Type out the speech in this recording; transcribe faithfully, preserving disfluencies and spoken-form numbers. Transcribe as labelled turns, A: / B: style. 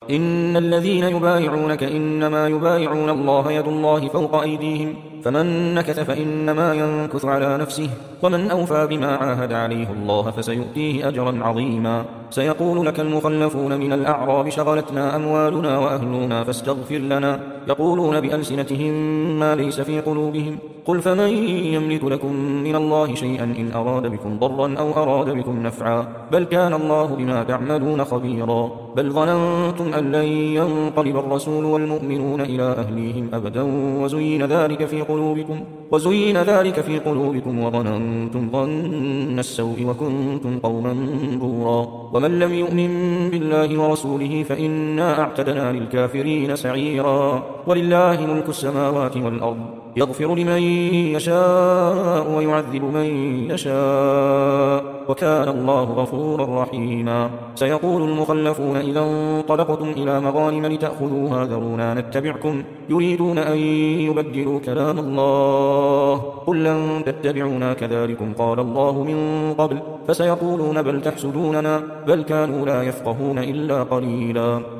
A: إن الذين يبايعونك إنما يبايعون الله يد الله فوق أيديهم فمن نكث فإنما ينكث على نفسه ومن أوفى بما عاهد عليه الله فسيؤتيه أجرا عظيما. سيقول لك المخلفون من الأعراب شغلتنا أموالنا وأهلنا فاستغفر لنا يقولون بألسنتهم ما ليس في قلوبهم قل فمن يملك لكم من الله شيئا إن أراد بكم ضرا أو أراد بكم نفعا بل كان الله بما تعملون خبيرا. بل ظننتم أن لن ينقلب الرسول والمؤمنون إلى أهليهم أبدا وزين ذلك في قلوبكم وزين ذلك في قلوبكم وظننتم ظن السوء وكنتم قوما بورا. ومن لم يؤمن بالله ورسوله فإنا أعتدنا للكافرين سعيرا. ولله ملك السماوات والأرض يغفر لمن يشاء ويعذب من يشاء وكان الله غفورا رحيما. سيقول المخلفون إذا انطلقتم إلى مغانم لتأخذوها ذرونا نتبعكم يريدون أن يبدلوا كلام الله قل لن تتبعونا كذلكم قال الله من قبل فسيقولون بل تحسدوننا بل كانوا لا يفقهون إلا قليلا.